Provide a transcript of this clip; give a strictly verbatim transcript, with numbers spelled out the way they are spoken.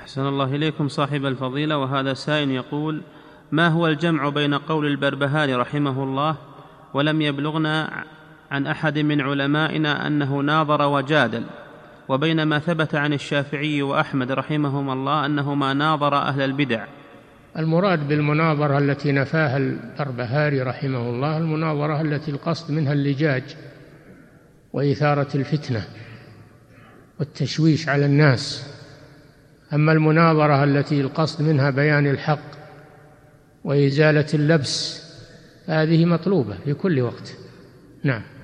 أحسن الله إليكم صاحب الفضيلة. وهذا سائل يقول: ما هو الجمع بين قول البربهاري رحمه الله ولم يبلغنا عن أحد من علمائنا أنه ناظر وجادل، وبين ما ثبت عن الشافعي وأحمد رحمهما الله أنهما ناظر أهل البدع؟ المراد بالمناظرة التي نفاها البربهاري رحمه الله المناظرة التي القصد منها اللجاج وإثارة الفتنة والتشويش على الناس. أما المناظرة التي القصد منها بيان الحق وإزالة اللبس هذه مطلوبة في كل وقت. نعم.